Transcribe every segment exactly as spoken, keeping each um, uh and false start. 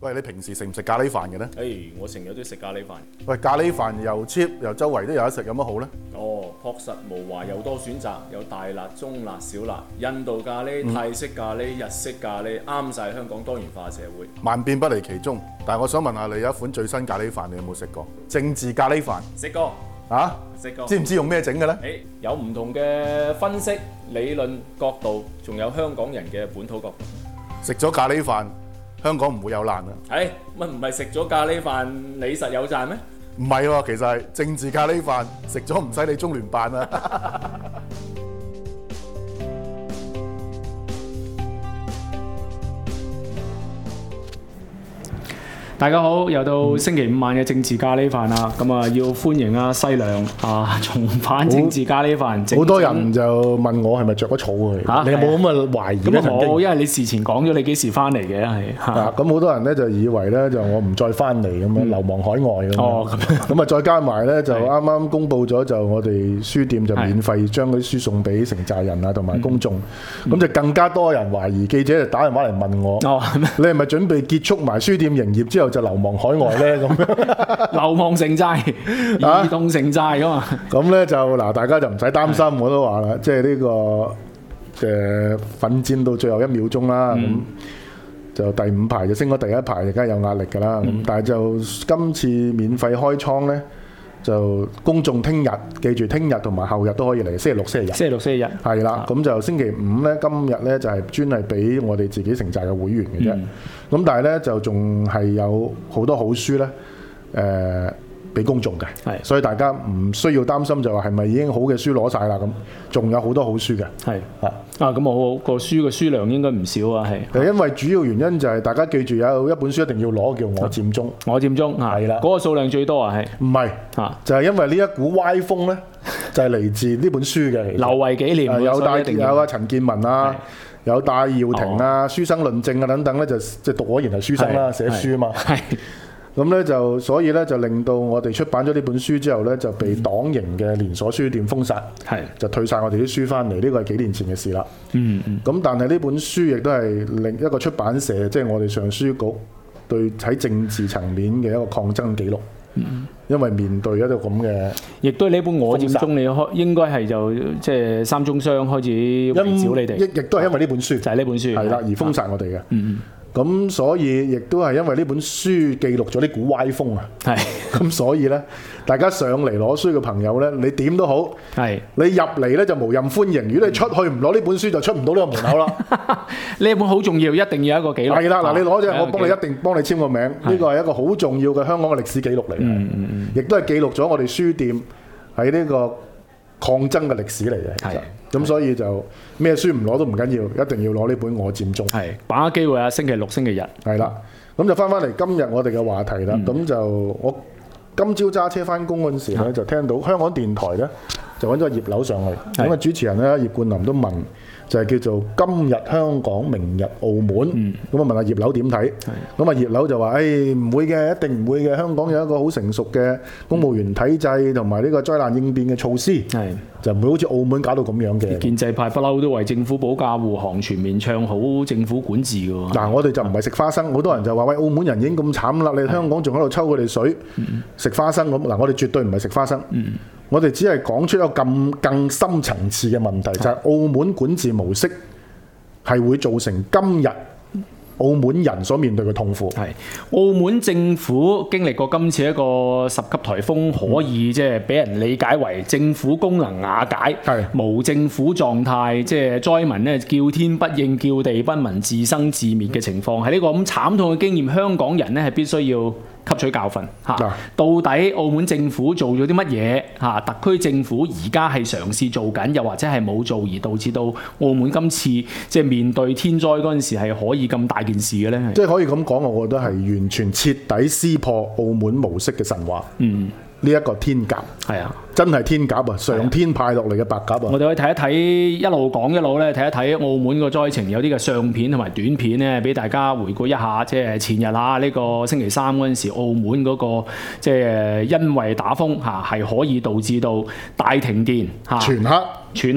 喂，你平時食唔食咖喱飯嘅咧？ 誒、hey, 我成日都食咖喱飯。 喂，咖喱飯又 cheap 又周圍都有得食，有乜好咧？ 哦，樸實無華又多選擇，有大辣、中辣、小辣，印度咖喱、泰式咖喱、日式咖喱，啱晒香港多元化社會。 萬變不離其宗。但係我想問下你，有一款最新咖喱飯，你有冇食過？政治咖喱飯食過啊？ 食過。 知唔知用咩整嘅咧？ 誒，有唔同嘅分析、理論角度，仲有香港人嘅本土角度。 食咗咖喱飯，香港唔會有難啊！ 誒，乜唔係食咗咖喱飯你實有賺咩？ 唔係喎，其實係政治咖喱飯食咗唔使你中聯辦啊！ 大家好，又到星期五晚嘅政治咖喱飯啦，咁啊要歡迎阿西良啊重返政治咖喱飯。 好多人就問我係咪着咗草啊？ 嚇， 你有冇咁嘅懷疑咧？ 咁啊冇，因為你事前講咗你幾時翻嚟嘅係嚇。 啊，咁好多人咧就以為咧就我唔再翻嚟咁樣流亡海外咁樣。 哦， 咁啊再加埋咧就啱啱公佈咗就我哋書店就免費將嗰啲書送俾成寨人啊同埋公眾，咁就更加多人懷疑，記者就打電話嚟問我： 哦， 你係咪準備結束埋書店營業之後就流亡海外咧？咁樣流亡成寨、移動成寨噶嘛？ 咁咧就嗱，大家就唔使擔心，我都話啦，即係呢個誒奮戰到最後一秒鐘啦，咁、嗯、就第五排就升咗第一排，而家有壓力㗎啦。咁、嗯、但係就今次免費開倉咧，就公眾聽日記住，聽日同埋後日都可以嚟，星期六、星期日。 星期六、星期日係啦，咁就星期五咧，今日咧就係專係俾我哋自己成寨嘅會員嘅啫。咁、嗯、但係咧就仲係有好多好書咧，誒、呃。俾公眾嘅，所以大家唔需要擔心就話係咪已經好嘅書攞晒啦咁，仲有好多好書嘅。係啊，啊咁我個書嘅書量應該唔少啊，係。 因為主要原因就係大家記住有一本書一定要攞，叫我佔中。 我佔中係啦，嗰個數量最多啊，係。 唔係啊，就係因為呢一股歪風咧，就係嚟自呢本書嘅。 留為紀念。 有戴有啊陳健民啊，有戴耀廷啊、書生論證啊等等咧，就即係讀果然係書生啦，寫書啊嘛。係。咁咧就所以咧就令到我哋出版咗呢本書之後咧就被黨營嘅連鎖書店封殺，係、嗯、就退晒我哋啲書翻嚟。呢個係幾年前嘅事啦。嗯嗯。咁但係呢本書亦都係另一個出版社，即、就、係、是、我哋上書局對喺政治層面嘅一個抗爭記錄。嗯。因為面對一個咁嘅， 亦都係呢本我佔中，你開應該係就即係三中商開始圍剿你哋， 亦亦都係因為呢本書， 就係、是、呢本書係啦， 而封殺我哋嘅。 嗯嗯。 咁所以亦都係因為呢本書記錄咗呢股歪風啊，係咁所以咧，大家上嚟攞書嘅朋友咧，你點都好，係你入嚟咧就無任歡迎。如果你出去唔攞呢本書，就出唔到呢個門口啦。 呢本好重要，一定要有一個記錄。 係啦，嗱，你攞隻，我幫你一定幫你簽個名。呢個係一個好重要嘅香港嘅歷史記錄嚟嘅，嗯嗯嗯，亦都係記錄咗我哋書店喺呢個抗爭嘅歷史嚟嘅。係。咁所以就咩書唔攞都唔緊要，一定要攞呢本我佔中。 係把握機會啊！星期六、星期日係啦。咁就翻翻嚟今日我哋嘅話題啦。咁、嗯、就我今朝揸車翻工嗰陣時咧，就聽到香港電台咧就揾咗葉劉上去。咁啊主持人咧葉冠霖都問，就係、是、叫做今日香港，明日澳門。咁、嗯、啊問下葉劉點睇？咁啊葉劉就話：誒唔會嘅，一定唔會嘅。香港有一個好成熟嘅公務員體制同埋呢個災難應變嘅措施。係。就唔會好似澳門搞到咁樣嘅。 建制派不嬲都為政府保駕護航，全面唱好政府管治嘅喎。 嗱，我哋就唔係食花生，好多人就話：喂，澳門人已經咁慘啦，你香港仲喺度抽佢哋水，食、嗯、花生咁。嗱，我哋絕對唔係食花生，嗯、我哋只係講出一個咁更深層次嘅問題，就係、是、澳門管治模式係會造成今日澳門人所面對嘅痛苦。 係澳門政府經歷過今次一個十級颱風，可以即係俾人理解為政府功能瓦解，係無政府狀態，即係災民咧叫天不應，叫地不聞，自生自滅嘅情況。喺呢個咁慘痛嘅經驗，香港人咧係必須要吸取教訓嚇。到底澳門政府做咗啲乜嘢嚇？特區政府而家係嘗試做緊，又或者係冇做，而導致到澳門今次即係面對天災嗰陣時係可以咁大件事嘅咧？ 即係可以咁講，我覺得係完全徹底撕破澳門模式嘅神話。嗯。呢、這、一個天鴿係啊，真係天鴿啊，上天派落嚟嘅白鴿啊！ 我哋可以睇一睇，一路講一路咧睇一睇澳門個災情，有啲嘅相片同埋短片咧，俾大家回顧一下。即係前日啊，呢、這個星期三嗰陣時，澳門嗰、那個即係因為打風嚇係可以導致到大停電嚇， 全黑。 全黑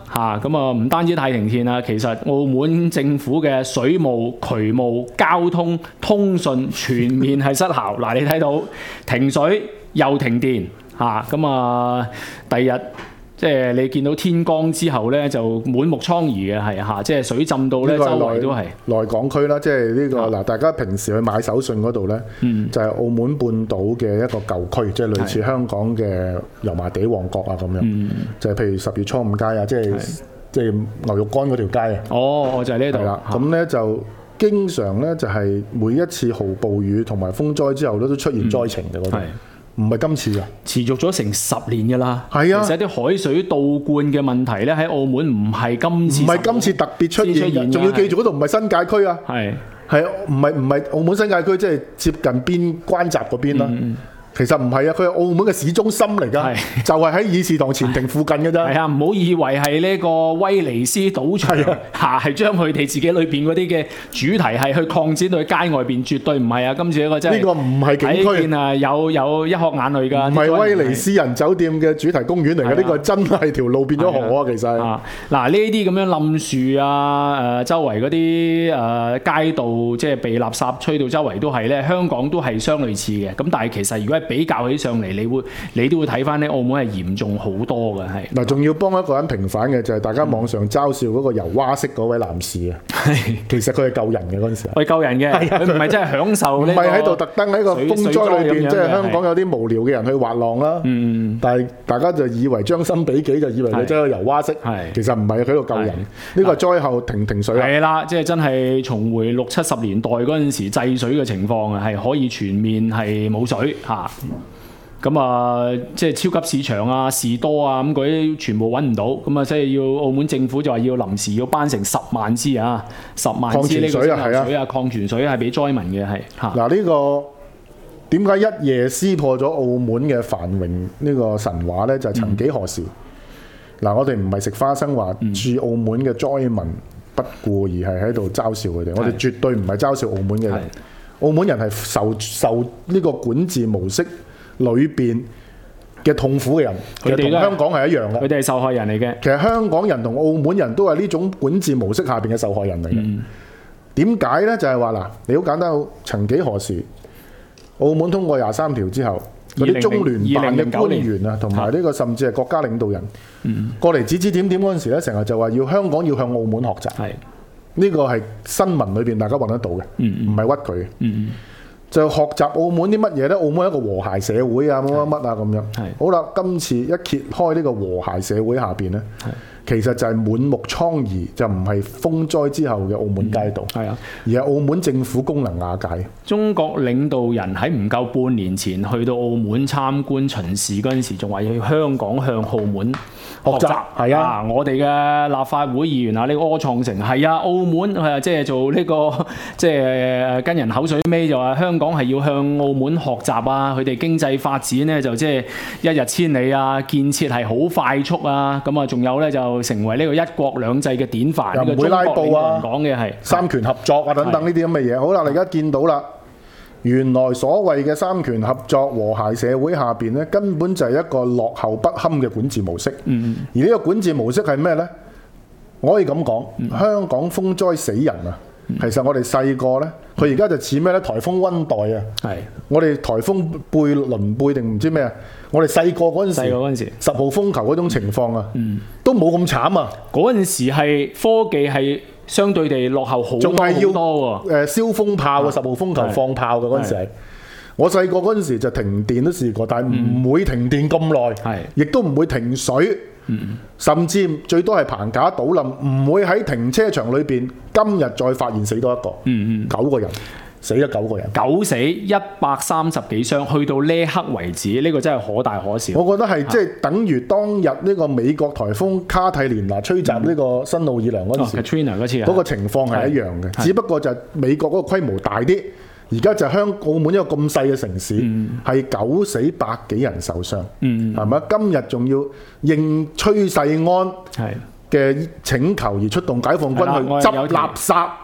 嚇，咁啊唔單止太平天啊，其實澳門政府嘅水務、渠務、交通、通訊全面係失效。嗱，你睇到停水又停電嚇，咁啊第日即係你見到天光之後咧，就滿目瘡痍嘅係嚇，即係水浸到咧周圍都係內港區啦，即係呢個嗱，大家平時去買手信嗰度咧， 嗯就係澳門半島嘅一個舊區，即係類似香港嘅油麻地、旺角啊咁樣， 嗯就係譬如十月初五街啊，即係即係牛肉乾嗰條街啊。 哦，我就係呢度係啦，咁咧就經常咧就係每一次豪暴雨同埋風災之後咧都出現災情嘅嗰度。唔係今次㗎， 持續咗成十年㗎啦。 係啊， 其實啲海水倒灌嘅問題咧，喺澳門唔係今次， 唔係今次特別出現嘅，仲要記住嗰度唔係新界區啊， 係係唔係唔係澳門新界區，即係接近邊關閘嗰邊啦。嗯其實唔係啊，佢係澳門嘅市中心嚟㗎，就係喺議事堂前庭附近嘅啫。 係啊，唔好以為係呢個威尼斯賭場嚇，係將佢哋自己裏邊嗰啲嘅主題係去擴展到去街外邊，絕對唔係啊！今次一個真係呢個唔係景區， 見啊有有一殼眼淚㗎。 唔係威尼斯人酒店嘅主題公園嚟嘅，呢個真係條路變咗河啊！其實啊，嗱呢啲咁樣冧樹啊，誒周圍嗰啲誒街道即係被垃圾吹到周圍都係咧，香港都係相類似嘅。咁但係其實如果係比較起上嚟，你會你都會睇翻咧，澳門係嚴重好多嘅，係嗱，仲要幫一個人平反嘅就係、是、大家網上嘲笑嗰個游蛙式嗰位男士啊，其實佢係救人嘅嗰陣時， 係救人嘅，佢唔係真係享受， 唔係喺度特登喺個風災裏邊，即係香港有啲無聊嘅人去滑浪啦，嗯，但係大家就以為將心比己，就以為佢真係游蛙式，其實唔係，佢喺度救人，呢個係災後停停水係啦，即係真係重回六七十年代嗰陣時制水嘅情況啊，係可以全面係冇水嚇。咁啊，即係超級市場啊、士多啊，咁嗰啲全部揾唔到，咁啊，即係要澳門政府就話要臨時要頒成十萬支啊，十萬支呢個水啊、礦泉水係俾災民嘅係嚇。 嗱呢個點解一夜撕破咗澳門嘅繁榮呢個神話咧？就係、是、曾幾何時嗱、嗯，我哋唔係食花生話住澳門嘅災民不顧，而係喺度嘲笑佢哋。我哋絕對唔係嘲笑澳門嘅人，澳門人係受受呢個管治模式裏邊嘅痛苦嘅人，其實同香港係一樣嘅。 佢哋係受害人嚟嘅。 其實香港人同澳門人都係呢種管治模式下邊嘅受害人嚟嘅。點解呢？就係話嗱，你好簡單，曾幾何時，澳門通過廿三條之後，嗰啲中聯辦嘅官員啊，同埋呢個甚至係國家領導人，嗯、過嚟指指點點嗰陣時咧，成日就話要香港要向澳門學習。係呢個係新聞裏邊大家揾得到嘅，唔係屈佢。嗯就學習澳門啲乜嘢呢？澳門係一個和諧社會啊，乜乜乜啊咁樣。好啦，今次一揭開呢個和諧社會下邊呢，其實就係滿目瘡痍，就唔係風災之後嘅澳門街道，係、嗯、啊，而係澳門政府功能瓦解。中國領導人喺唔夠半年前去到澳門參觀巡視嗰陣時，仲話要香港向澳門學習。係啊，啊，我哋嘅立法會議員啊，呢、這個柯創成係啊，澳門係即係做呢、這個即係跟人口水尾，就話香港係要向澳門學習啊，佢哋經濟發展呢，就即係一日千里啊，建設係好快速啊，咁啊仲有呢，就成為呢個一國兩制嘅典範，又唔會拉布啊，講嘅係三權合作啊等等呢啲咁嘅嘢。好啦，你而家見到啦，原來所謂嘅三權合作和諧社會下邊呢，根本就係一個落後不堪嘅管治模式。嗯，而呢個管治模式係咩呢？我可以咁講，嗯、香港風災死人啊！其實我哋細個呢，佢而家就似咩呢？颱風溫黛啊！係我哋颱風貝倫貝定唔知咩啊？我哋細個嗰陣時，細個嗰陣時十號風球嗰種情況啊，嗯、都冇咁慘啊！嗰陣時係科技係相對地落後好多好多喎。誒燒風炮啊，十號風球放炮嘅嗰陣時係。我細個嗰陣時就停電都試過，但係唔會停電咁耐，亦都唔會停水。嗯、甚至最多係棚架倒冧，唔會喺停車場裏邊今日再發現死多一個，嗯嗯、九個人死咗九個人，九死一百三十幾傷，去到呢一刻為止，呢、呢個真係可大可小。我覺得係即係等於當日呢個美國颱風卡蒂蓮娜吹襲呢個新奧爾良嗰陣時，嗰、哦、次嗰個情況係一樣嘅，只不過就係美國嗰個規模大啲。而家就係香澳門一個咁細嘅城市，係、嗯、九死百幾人受傷，係、嗯、咪？今日仲要應崔世安嘅請求而出動解放軍去執垃圾。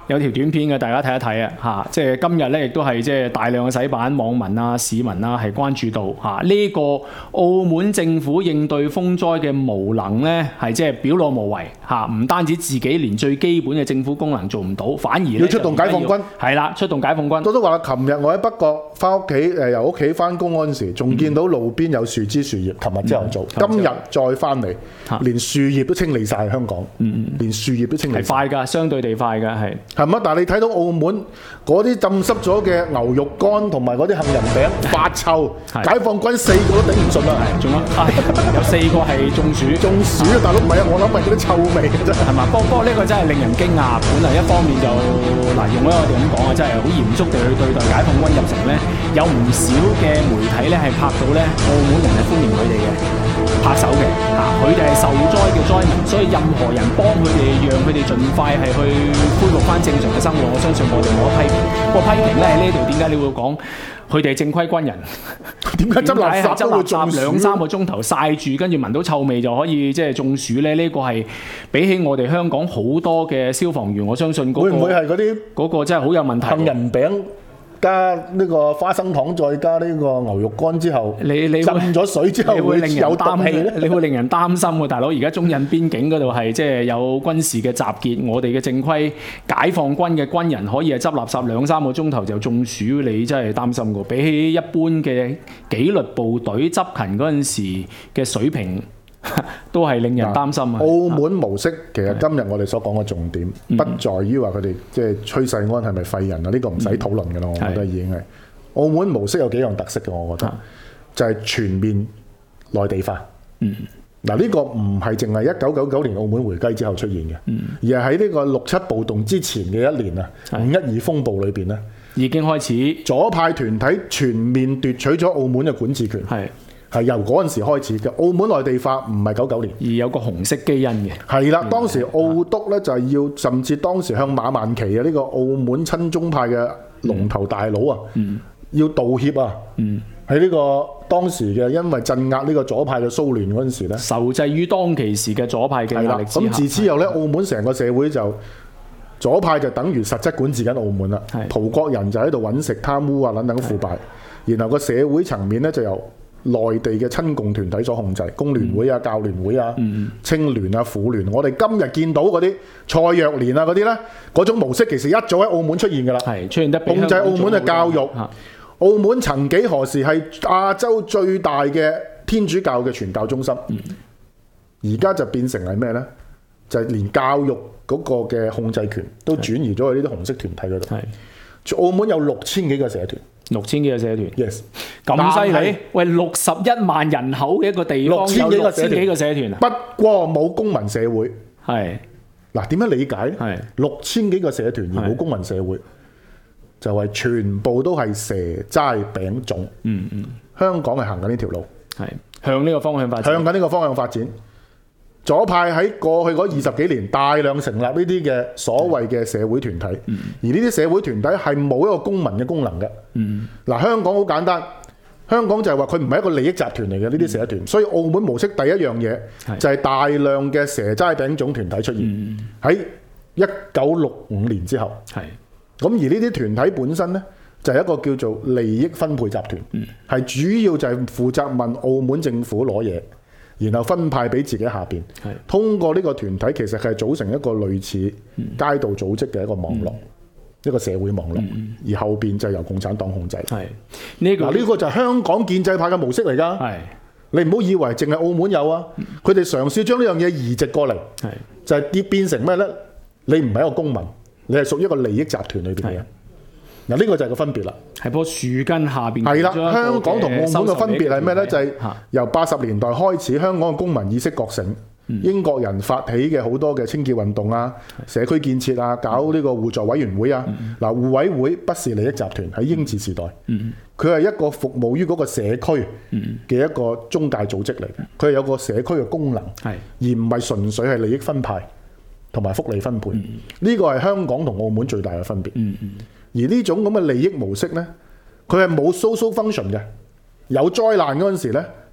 有條短片嘅，大家睇一睇啊嚇！即係今日咧，亦都係即係大量嘅洗版，網民啊、市民啊係關注到嚇呢、這個澳門政府應對風災嘅無能咧，係即係表露無遺嚇，唔單止自己連最基本嘅政府功能做唔到，反而要出動解放軍。 係啦，出動解放軍。 我都話啦，琴日我喺北角翻屋企誒，由屋企翻工嗰陣時，仲見到路邊有樹枝樹葉。琴日朝頭早，嗯、今日再翻嚟，連樹葉都清理晒香港。嗯嗯，連樹葉都清理。係快㗎，相對地快㗎，係。 係乜？但係你睇到澳門嗰啲浸濕咗嘅牛肉乾同埋嗰啲杏仁餅發臭，解放軍四個都頂唔順啦。 仲有有四個係中暑， 中暑啊！大佬唔係啊，我諗係嗰啲臭味嘅啫。係嘛？不過不過呢個真係令人驚訝。本嚟一方面就嗱，用咗我哋咁講啊，真係好嚴肅地去對待解放軍入城咧，有唔少嘅媒體咧係拍到咧，澳門人係歡迎佢哋嘅，拍手嘅嚇，佢哋係受災嘅災民，所以任何人幫佢哋，讓佢哋盡快係去恢復翻正常嘅生活，我相信我哋冇得批評。不過批評咧喺呢度，點解你會講佢哋係正規軍人？ 點解執垃圾都會中暑？ 兩三個鐘頭曬住，跟住聞到臭味就可以即係中暑咧？呢、這個係比起我哋香港好多嘅消防員，我相信嗰、那個、 會唔會係嗰啲嗰個真係好有問題？ 杏仁餅加呢個花生糖，再加呢個牛肉乾之後， 你你浸咗水之後會令人有毒氣咧？ 你會令人擔心喎，大佬！而家中印邊境嗰度係即係有軍事嘅集結，我哋嘅正規解放軍嘅軍人可以係執垃圾兩三個鐘頭就中暑，你真係擔心喎。比起一般嘅紀律部隊執勤嗰陣時嘅水平，都係令人擔心啊！ 澳門模式其實今日我哋所講嘅重點，不在於話佢哋即係崔世安係咪廢人啊？呢、這個唔使討論嘅啦，我覺得已經係澳門模式有幾樣特色嘅，我覺得就係全面內地化。嗯，嗱呢個唔係淨係一九九九年澳門回歸之後出現嘅，嗯、而係喺呢個六七暴動之前嘅一年啊，五一二風暴裏邊咧， 已經開始左派團體全面奪取咗澳門嘅管治權。係。係由嗰陣時開始嘅，澳門內地化唔係九九年， 而有個紅色基因嘅。 係啦，當時澳督咧就係要，甚至當時向馬萬祺啊呢個澳門親中派嘅龍頭大佬啊，嗯、要道歉啊。嗯，喺呢個當時嘅因為鎮壓呢個左派嘅騷亂嗰陣時咧， 受制於當其時嘅左派嘅壓力之下。 咁自此後咧，澳門成個社會就左派就等於實質管治緊澳門啦。葡國人就喺度揾食、貪污啊等等腐敗，然後個社會層面咧就由內地嘅親共團體所控制，工聯會啊、教聯會啊、嗯、青聯啊、婦聯，我哋今日見到嗰啲蔡若蓮啊嗰啲咧，嗰種模式其實一早喺澳門出現㗎啦。係出現得控制澳門嘅教育。澳門曾幾何時係亞洲最大嘅天主教嘅傳教中心，而家、嗯、就變成係咩呢？就係、是、連教育嗰個嘅控制權都轉移咗去呢啲紅色團體嗰度。係澳門有六千幾個社團。 六千幾個社團 ，yes， 咁犀利！喂，六十一萬人口嘅一個地方，六千幾個社團，個社團不過冇公民社會。 係嗱，點樣理解咧？係六千幾個社團而冇公民社會，就係全部都係蛇齋餅粽。嗯嗯，香港係行緊呢條路， 係向呢個方向發展， 向緊呢個方向發展。左派喺過去嗰二十幾年大量成立呢啲嘅所謂嘅社會團體，嗯、而呢啲社會團體係冇一個公民嘅功能嘅。嗱、嗯，香港好簡單，香港就係話佢唔係一個利益集團嚟嘅呢啲社團，嗯、所以澳門模式第一樣嘢就係大量嘅蛇齋餅粽團體出現喺一九六五年之後。係咁、嗯、而呢啲團體本身呢，就係一個叫做利益分配集團，係、嗯、主要就係負責問澳門政府攞嘢，然後分派俾自己下邊，通過呢個團體其實係組成一個類似街道組織嘅一個網絡，嗯、一個社會網絡，嗯、而後邊就由共產黨控制。係呢、這個嗱呢個就係香港建制派嘅模式嚟㗎。係你唔好以為淨係澳門有啊，佢哋、嗯、嘗試將呢樣嘢移植過嚟，係就係跌變成咩呢？你唔係一個公民，你係屬於一個利益集團裏邊嘅。嗱，呢個就係個分別啦，係棵樹根下邊。係啦，香港同澳門嘅分別係咩呢？就係由八十年代開始，香港嘅公民意識覺醒，嗯、英國人發起嘅好多嘅清潔運動啊、社區建設啊、搞呢個互助委員會啊。嗱、嗯，互委會不是利益集團，喺英治時代，佢係、嗯、一個服務於嗰個社區嘅一個中介組織嚟嘅，佢係有個社區嘅功能，嗯、而唔係純粹係利益分派同埋福利分配。呢、嗯、個係香港同澳門最大嘅分別。嗯嗯而呢種咁嘅利益模式呢，佢係冇 social function 嘅。有災難嗰陣時呢，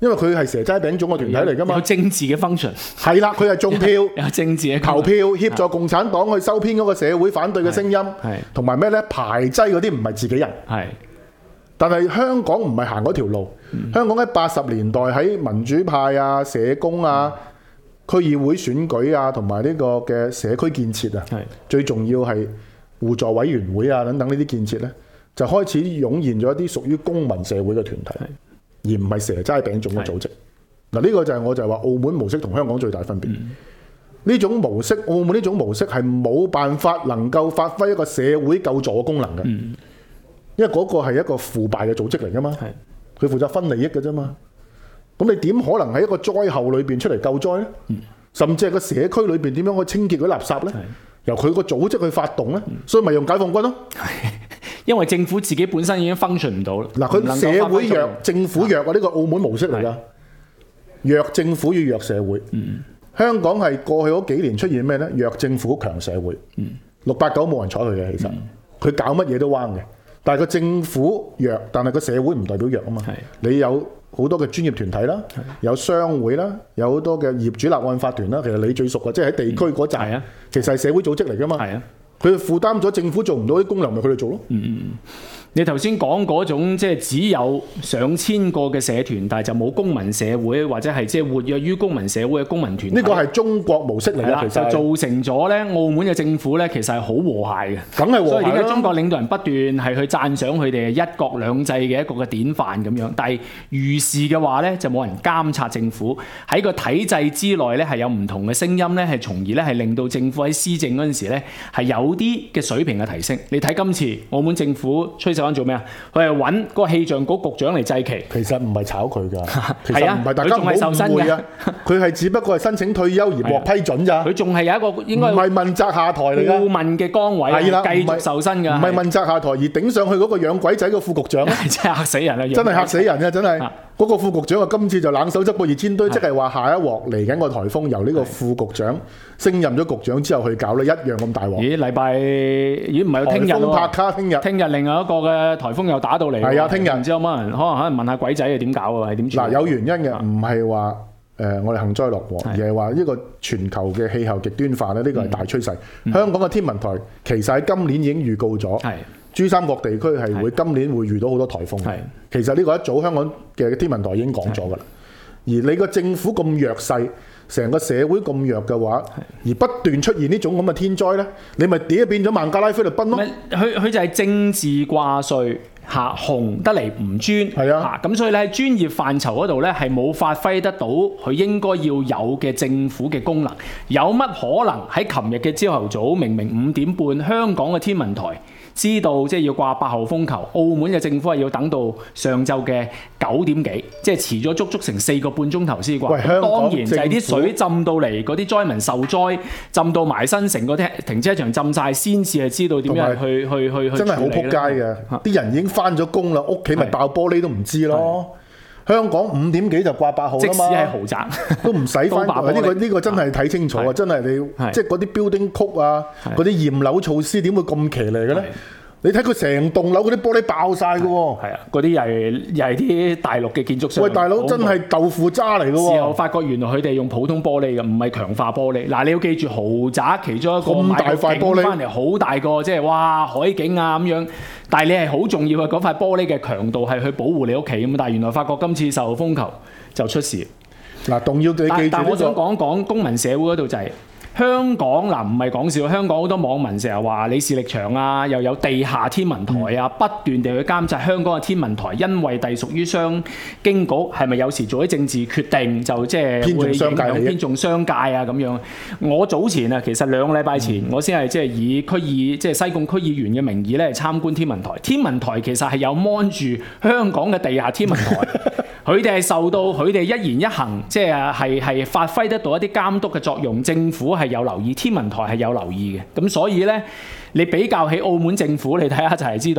因為佢係蛇齋餅糭嘅團體嚟㗎嘛， 有政治嘅 function， 係啦，佢係種票， 有政治嘅投票協助共產黨去收編嗰個社會反對嘅聲音，同埋咩咧排擠嗰啲唔係自己人。 係，但係香港唔係行嗰條路，嗯、香港喺八十年代喺民主派啊、社工啊、區議會選舉啊，同埋呢個嘅社區建設啊，最重要係互助委員會啊等等呢啲建設咧，就開始湧現咗一啲屬於公民社會嘅團體。而唔係蛇齋餅糭嘅組織。嗱，呢個就係我就係話澳門模式同香港最大分別。呢、嗯、種模式，澳門呢種模式係冇辦法能夠發揮一個社會救助嘅功能嘅、嗯，因為嗰個係一個腐敗嘅組織嚟㗎嘛，佢負責分利益嘅啫嘛。咁你點可能喺一個災後裏邊出嚟救災咧、嗯？甚至係個社區裏邊點樣去清潔嗰啲垃圾咧？由佢個組織去發動咧，所以咪用解放軍咯。 因為政府自己本身已經 function 唔到啦。嗱， 佢社會弱，政府弱啊！呢、呢個澳門模式嚟㗎，弱政府與弱社會。嗯、香港係過去嗰幾年出現咩咧？弱政府強社會。嗯、六八九冇人睬佢嘅，其實佢、嗯、搞乜嘢都彎嘅。但係個政府弱，但係個社會唔代表弱啊嘛。你有好多嘅專業團體啦，有商會啦，有好多嘅業主立案法團啦。其實你最熟嘅，即係喺地區嗰陣、嗯，其實係社會組織嚟㗎嘛。佢哋負擔咗政府做唔到啲功能，咪佢哋做咯。嗯嗯， 你頭先講嗰種即係只有上千個嘅社團，但係就冇公民社會或者係即係活躍於公民社會嘅公民團體。 呢個係中國模式嚟嘅，其實就造成咗咧澳門嘅政府咧，其實係好和諧嘅。 梗係和諧啦。所以點解中國領導人不斷係去讚賞佢哋一國兩制嘅一個嘅典範咁樣？但係遇事嘅話咧，就冇人監察政府喺個體制之內咧，係有唔同嘅聲音咧，係從而咧係令到政府喺施政嗰陣時咧係有啲嘅水平嘅提升。你睇今次澳門政府崔世安做咩啊？佢係揾嗰個氣象局局長嚟祭旗。 其實唔係炒佢㗎，其實唔係大家唔好誤會啊。佢係只不過係申請退休而獲批准咋。 佢仲係有一個應該唔係問責下台嚟㗎。 顧問嘅崗位繼續受薪㗎。 唔係問責下台而頂上去嗰個養鬼仔嘅副局長， 真係嚇死人啊！ 真係嚇死人啊！真係。嗰、那個副局長啊，今次就冷手執個熱煎堆，即係話下一鑊嚟緊個颱風由呢個副局長升任咗局長之後去搞咧，一樣咁大鑊。 咦？禮拜咦唔係聽日喎？ 拍卡聽日， 聽日另外一個嘅颱風又打到嚟。 係啊，聽日唔知有冇人可能可能問下鬼仔係點搞啊？係點？ 嗱，有原因嘅，唔係話誒我哋幸災樂禍，而係話呢個全球嘅氣候極端化咧，呢、這個係大趨勢、嗯。香港嘅天文台其實喺今年已經預告咗。珠三角地區係會今年會遇到好多颱風。其實呢個一早香港嘅天文台已經講咗㗎啦。而你個政府咁弱勢，成個社會咁弱嘅話，而不斷出現呢種咁嘅天災咧，你咪點變咗孟加拉菲律賓咯？ 佢佢就係政治掛帥嚇，紅得嚟唔專係啊。咁所以咧喺專業範疇嗰度咧係冇發揮得到佢應該要有嘅政府嘅功能。有乜可能喺琴日嘅朝頭早明明五點半香港嘅天文台知道即係要掛八號風球，澳門嘅政府係要等到上晝嘅九點幾，即係遲咗足足成四個半鐘頭先掛。當然就係啲水浸到嚟，嗰啲災民受災，浸到埋身，成個停車場浸晒，先至係知道點樣去去去去。 真係好撲街嘅，啲人已經翻咗工啦，屋企咪爆玻璃都唔知咯。香港五點幾就掛八號啦嘛，即使係豪宅都唔使翻。呢、這個呢、這個真係睇清楚啊！真係你即係嗰啲 building code 啊，嗰啲驗樓措施點會咁騎呢嘅咧？你睇佢成棟樓嗰啲玻璃爆晒嘅喎，係啊，嗰啲又係又係啲大陸嘅建築商。喂，大佬真係豆腐渣嚟嘅喎。事後發覺原來佢哋用普通玻璃嘅，唔係強化玻璃。嗱，你要記住豪宅其中一個咁大塊玻璃翻嚟，好大個，即係哇海景啊咁樣。但係你係好重要嘅嗰塊玻璃嘅強度係去保護你屋企咁。但係原來發覺今次受風球就出事。嗱，動要你記住呢個。但係我想講講公民社會嗰度就係、是。香港嗱唔係講笑，香港好多網民成日話李氏力場啊，又有地下天文台啊，嗯、不斷地去監察香港嘅天文台，因為隸屬於商經局，係咪有時做啲政治決定就即係會影響偏重商界啊咁樣？我早前啊，其實兩個禮拜前，嗯、我先係即係以區議即係西貢區議員嘅名義咧參觀天文台。天文台其實係有 mon 住香港嘅地下天文台。佢哋係受到佢哋一言一行，即係係係發揮得到一啲監督嘅作用。政府係有留意，天文台係有留意嘅。咁所以呢，你比較起澳門政府，你睇下就係知道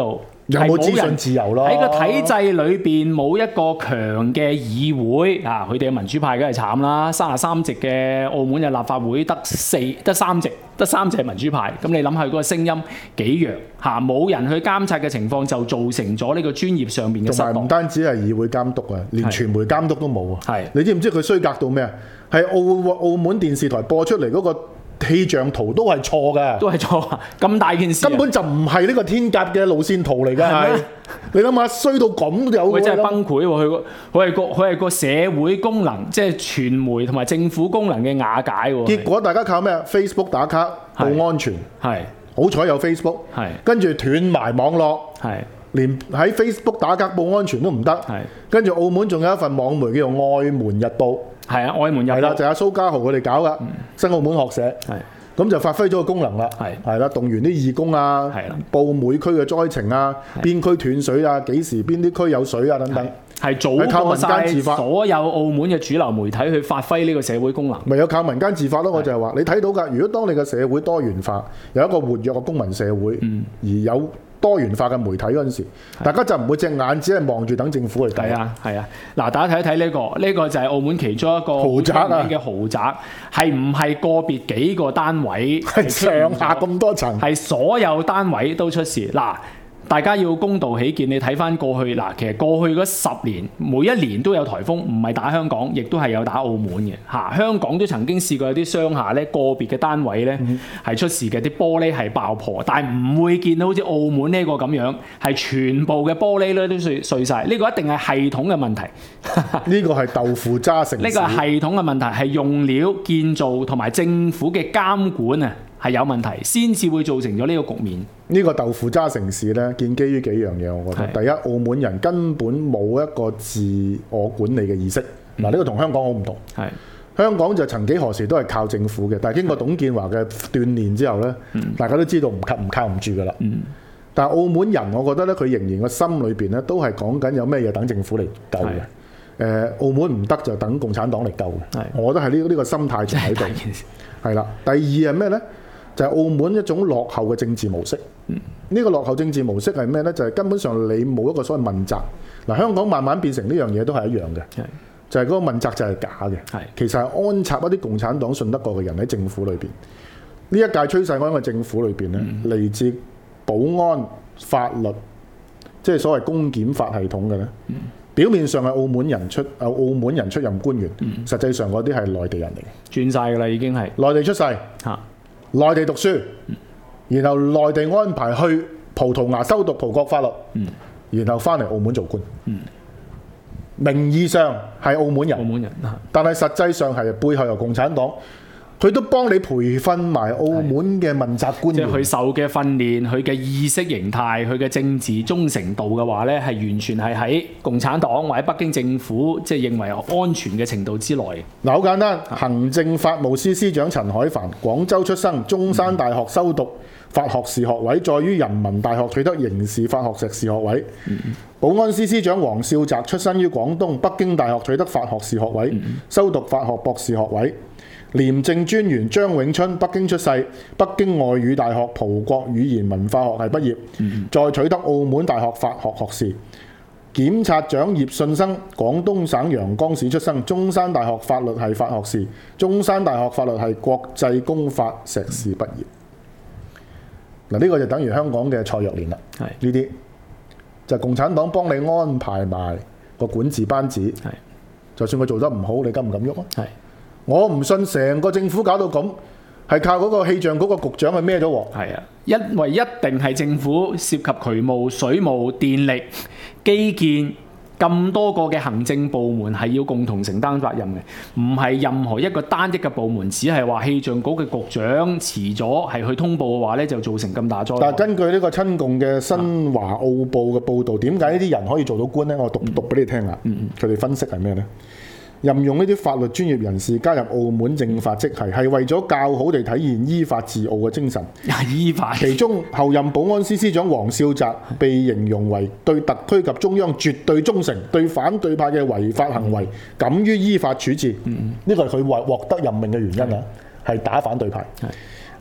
有冇資訊自由咯？ 喺個體制裏邊冇一個強嘅議會啊！佢哋嘅民主派梗係慘啦，三十三席嘅澳門嘅立法會得四得三席，得三席係民主派。咁你諗下嗰個聲音幾弱嚇？冇人去監察嘅情況，就造成咗呢個專業上面嘅失當。 同埋唔單止係議會監督啊，連傳媒監督都冇啊！ 係你知唔知佢衰格到咩啊？係澳澳門電視台播出嚟嗰個氣象圖都係錯嘅， 都係錯啊！咁大件事、啊、 根本就唔係呢個天鴿嘅路線圖嚟㗎，係你諗下衰到咁都有， 佢真係崩潰喎！佢個佢係個佢係個社會功能，即係傳媒同埋政府功能嘅瓦解喎。 結果大家靠咩 Facebook 打卡報安全， 係好彩有 Facebook， 係跟住斷埋網絡，係連喺 Facebook 打卡報安全都唔得，係跟住澳門仲有一份網媒叫做愛門日報。係啊，愛門入係啦，就係阿蘇家豪佢哋搞噶、嗯，新澳門學社，係咁就發揮咗個功能啦，係係啦，動員啲義工啊，係啦，報每區嘅災情啊，邊區斷水啊，幾時邊啲區有水啊等等，係早過曬所有澳門嘅主流媒體去發揮呢個社會功能，咪有靠民間自發咯。我就係話你睇到㗎，如果當你嘅社會多元化，有一個活躍嘅公民社會，嗯、而有多元化嘅媒體嗰陣時，大家就唔會隻眼只係望住等政府嚟睇。係啊，係啊。嗱，大家睇一睇呢個，呢、呢個就係澳門其中一個豪宅啊嘅豪宅，係唔係個別幾個單位？係上下咁多層，係所有單位都出事。嗱，大家要公道起見，你睇翻過去嗱，其實過去嗰十年每一年都有颱風，唔係打香港，亦都係有打澳門嘅嚇。香港都曾經試過有啲商廈咧，個別嘅單位咧係出事嘅，啲玻璃係爆破，但係唔會見到好似澳門呢個咁樣，係全部嘅玻璃咧都碎碎曬。呢個一定係系統嘅問題。呢個係豆腐渣城市。呢個係系統嘅問題，係用料建造同埋政府嘅監管啊，係有問題，先至會造成咗呢個局面。呢、這個豆腐渣城市咧，建基於幾樣嘢，我覺得。第一，澳門人根本冇一個自我管理嘅意識。嗱、嗯，呢、這個同香港好唔同。係香港就曾幾何時都係靠政府嘅，但係經過董建華嘅鍛鍊之後咧、嗯，大家都知道唔靠唔靠唔住噶啦。嗯。但係澳門人，我覺得咧，佢仍然個心裏邊咧，都係講緊有咩嘢等政府嚟救嘅。誒、呃，澳門唔得就等共產黨嚟救嘅。係。我覺得係呢呢個心態仲喺度。係啦。第二係咩咧？就係、是、澳門一種落後嘅政治模式。呢、嗯這個落後政治模式係咩呢？就係、是、根本上你冇一個所謂問責。嗱，香港慢慢變成呢樣嘢都係一樣嘅，就係、是、嗰個問責就係假嘅。其實係安插一啲共產黨信得過嘅人喺政府裏邊。呢一屆崔世安嘅政府裏邊呢，嚟、嗯、自保安、法律，即係所謂公檢法系統嘅呢、嗯。表面上係澳門人出，澳門人出任官員，嗯、實際上嗰啲係內地人嚟嘅，轉晒㗎啦，已經係內地出世嚇。內地讀書，然後內地安排去葡萄牙修讀葡國法律，嗯、然後翻嚟澳門做官。嗯、名義上係澳門人，澳門人，但係實際上係背後有共產黨，佢都幫你培訓埋澳門嘅問責官員。即係佢受嘅訓練，佢嘅意識形態，佢嘅政治忠誠度嘅話呢，係完全係喺共產黨或者北京政府即係認為安全嘅程度之內。嗱，好簡單，行政法務司司長陳海帆，廣州出生，中山大學修讀法學士學位，再於人民大學取得刑事法學碩士學位。嗯、保安司司長黃少澤出身於廣東，北京大學取得法學士學位，嗯、修讀法學博士學位。廉政專員張永春，北京出世，北京外語大學葡國語言文化學系畢業，嗯、再取得澳門大學法學學士。檢察長葉信生，廣東省陽江市出生，中山大學法律系法學士，中山大學法律系國際公法碩士畢業。嗱，呢個就等於香港嘅蔡若蓮啦。係呢啲就係共產黨幫你安排埋個管治班子。係，就算佢做得唔好，你敢唔敢喐啊？係。我唔信成個政府搞到咁，係靠嗰個氣象局個局長去孭咗鑊。係啊，因為一定係政府涉及渠務、水務、電力、基建咁多個嘅行政部門係要共同承擔責任嘅，唔係任何一個單一嘅部門，只係話氣象局嘅局長遲咗係去通報嘅話呢，就造成咁大災。但係根據呢個親共嘅新華澳報嘅報導，點解呢啲人可以做到官呢？我讀讀俾你聽啊。嗯嗯，佢哋分析係咩呢？任用呢啲法律專業人士加入澳門政法職系，係為咗較好地體現依法治澳嘅精神。依法。其中後任保安司司長黃少澤被形容為對特區及中央絕對忠誠，對反對派嘅違法行為敢於依法處置。呢個係佢獲獲得任命嘅原因啊，係打反對派。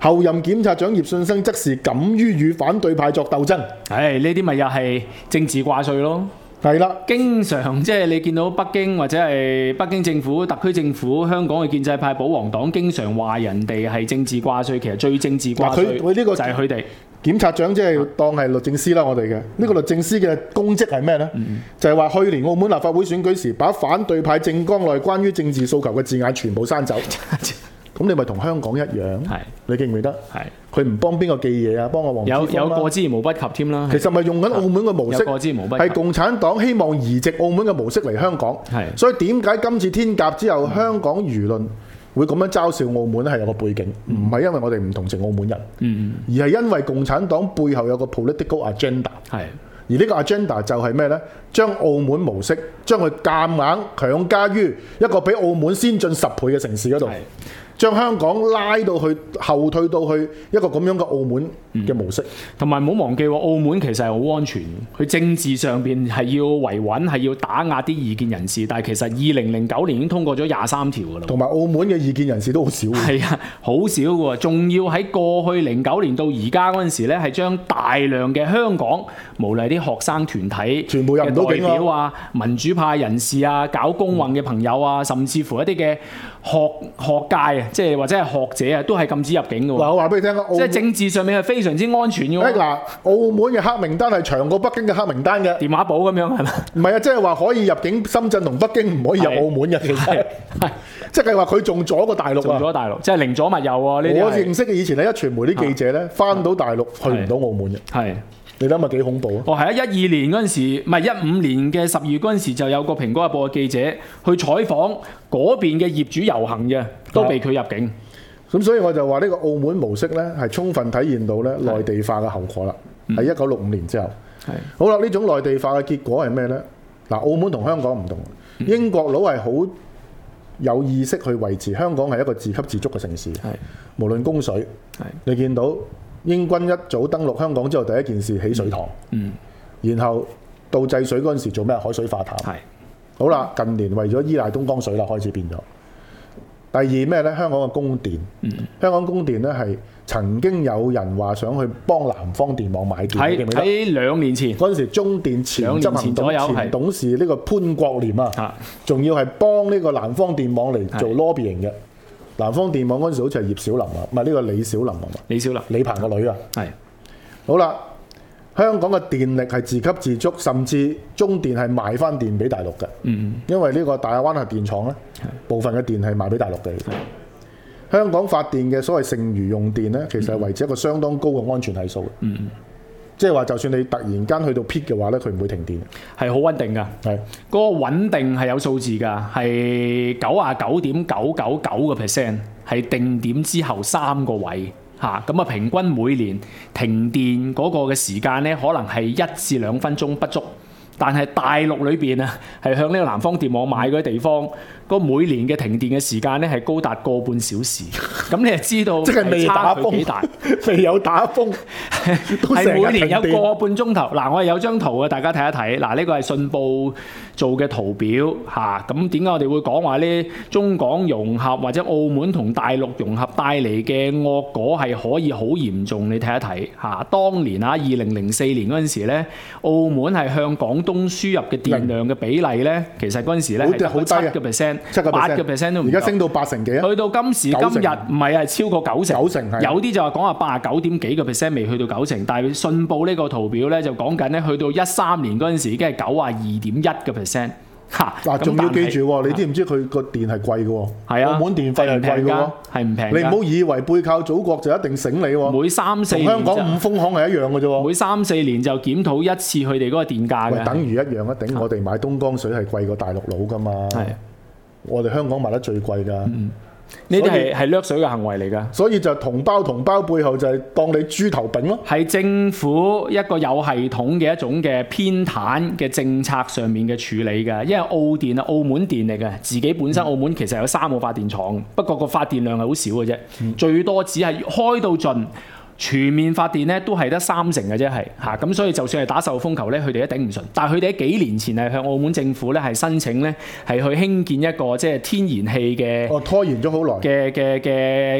後任檢察長葉信生則是敢於與反對派作鬥爭。 唉，呢啲咪又係政治掛帥咯。 係啦， 經常即係你見到北京或者係北京政府、特區政府、香港嘅建制派、保皇黨，經常話人哋係政治掛帥，其實最政治掛帥佢佢呢個就係佢哋。 檢察長即係當係律政司啦，我哋嘅呢個律政司嘅公職係咩呢？嗯、就係話去年澳門立法會選舉時，把反對派政綱內關於政治訴求嘅字眼全部刪走。咁你咪同香港一樣？係，你記唔記得？係，佢唔幫邊個記嘢啊？幫我黃之鋒啦。有有過之而無不及添啦。其實咪用緊澳門嘅模式，係共產黨希望移植澳門嘅模式嚟香港。係，所以點解今次天鴿之後，香港輿論會咁樣嘲笑澳門咧？係有個背景，唔係、嗯、因為我哋唔同情澳門人，嗯、而係因為共產黨背後有個 political agenda。係。而呢個 agenda 就係咩呢？將澳門模式，將佢夾硬強加於一個比澳門先進十倍嘅城市嗰度，將香港拉到去後退到去一個咁樣嘅澳門嘅模式。同埋唔好忘記喎，澳門其實係好安全，佢政治上邊係要維穩，係要打壓啲異見人士。但係其實二零零九年已經通過咗廿三條㗎啦。同埋澳門嘅異見人士都好少。係啊，好少喎，仲要喺過去零九年到而家嗰陣時咧，係將大量嘅香港無論啲學生團體全部入唔到境啊，代表啊、民主派人士啊、搞公運嘅朋友啊，甚至乎一啲嘅學學界啊，即係或者係學者啊，都係禁止入境嘅喎。嗱，我話俾你聽啊，即係政治上面係非常之安全嘅喎。嗱，澳門嘅黑名單係長過北京嘅黑名單嘅，電話簿咁樣係嘛？唔係啊，即係話可以入境深圳同北京，唔可以入澳門嘅。其實係即係話佢仲阻過大陸啊！仲阻大陸，即係寧左勿右喎。呢啲我認識嘅以前喺一傳媒啲記者咧，翻到大陸去唔到澳門嘅。係。你諗下幾恐怖啊！哦，係啊！一二年嗰陣時，唔係一五年嘅十月嗰陣時，就有個蘋果日報嘅記者去採訪嗰邊嘅業主遊行嘅，都被拒入境。咁所以我就話呢個澳門模式呢，係充分體現到咧內地化嘅後果啦。喺一九六五年之後，係好啦，呢種內地化嘅結果係咩呢？嗱，澳門同香港唔同，英國佬係好有意識去維持香港係一個自給自足嘅城市。係無論供水，係你見到。英軍一早登陸香港之後，第一件事起水塘，嗯，然後到制水嗰陣時做咩？海水化淡，係好啦。近年為咗依賴東江水啦，開始變咗。第二咩呢？香港嘅供電，嗯，香港供電呢係曾經有人話想去幫南方電網買電，記唔記得？喺兩年前嗰陣時，中電前執行董前董事呢個潘國廉啊，仲要係幫呢個南方電網嚟做 lobbying 嘅。南方電網嗰陣時好似係葉小琳啊，唔係呢個李小琳啊嘛。李小琳，李鵬個女啊。係。好啦，香港嘅電力係自給自足，甚至中電係賣翻電俾大陸嘅。嗯。因為呢個大亞灣核電廠咧，部分嘅電係賣俾大陸嘅。香港發電嘅所謂剩餘用電咧，其實係維持一個相當高嘅安全係數。嗯。即係話，就算你突然間去到 peak 嘅話咧，佢唔會停電，係好穩定㗎。係嗰個穩定係有數字㗎，係九啊九點九九九個 percent，係定點之後三個位嚇。咁啊，平均每年停電嗰個嘅時間咧，可能係一至兩分鐘不足。但係大陸裏邊啊，係向呢個南方電網買嗰啲地方，嗰每年嘅停電嘅時間咧係高達個半小時。咁你就知道，即係未打風幾大，未有打風，係每年有個半鐘頭。嗱，我哋有張圖嘅，大家睇一睇。嗱，呢個係信報做嘅圖表嚇。咁點解我哋會講話呢？中港融合或者澳門同大陸融合帶嚟嘅惡果係可以好嚴重。你睇一睇嚇。當年啊，二零零四年嗰陣時咧，澳門係向廣東輸入嘅電量嘅比例咧，其實嗰陣時咧係好低嘅 percent，八個 percent 都唔夠。而家升到八成幾啊？去到今時今日唔係啊，超過九成。九成係。有啲就話講話八十九點幾個 percent 未去到九成，但係信報呢個圖表咧就講緊咧，去到一三年嗰陣時已經係九啊二點一個 percent。嚇！嗱，仲要記住喎，你知唔知佢個電係貴嘅喎？係啊，澳門電費係貴嘅喎，係唔平。你唔好以為背靠祖國就一定醒你喎。每三四年同香港五豐行係一樣嘅啫喎。每三四年就檢討一次佢哋嗰個電價嘅。等於一樣啊！頂我哋買東江水係貴過大陸佬㗎嘛。係，我哋香港賣得最貴㗎。嗯。呢啲係係掠水嘅行為嚟㗎，所以就同胞同胞背後就係當你豬頭炳咯，係政府一個有系統嘅一種嘅偏袒嘅政策上面嘅處理㗎。因為澳電啊，澳門電力嘅自己本身澳門其實有三個發電廠，不過個發電量係好少嘅啫，嗯、最多只係開到盡。全面發電咧都係得三成嘅啫，係嚇咁，所以就算係打受風球咧，佢哋都頂唔順。但係佢哋喺幾年前係向澳門政府咧係申請咧係去興建一個即係天然氣嘅，哦拖延咗好耐嘅嘅嘅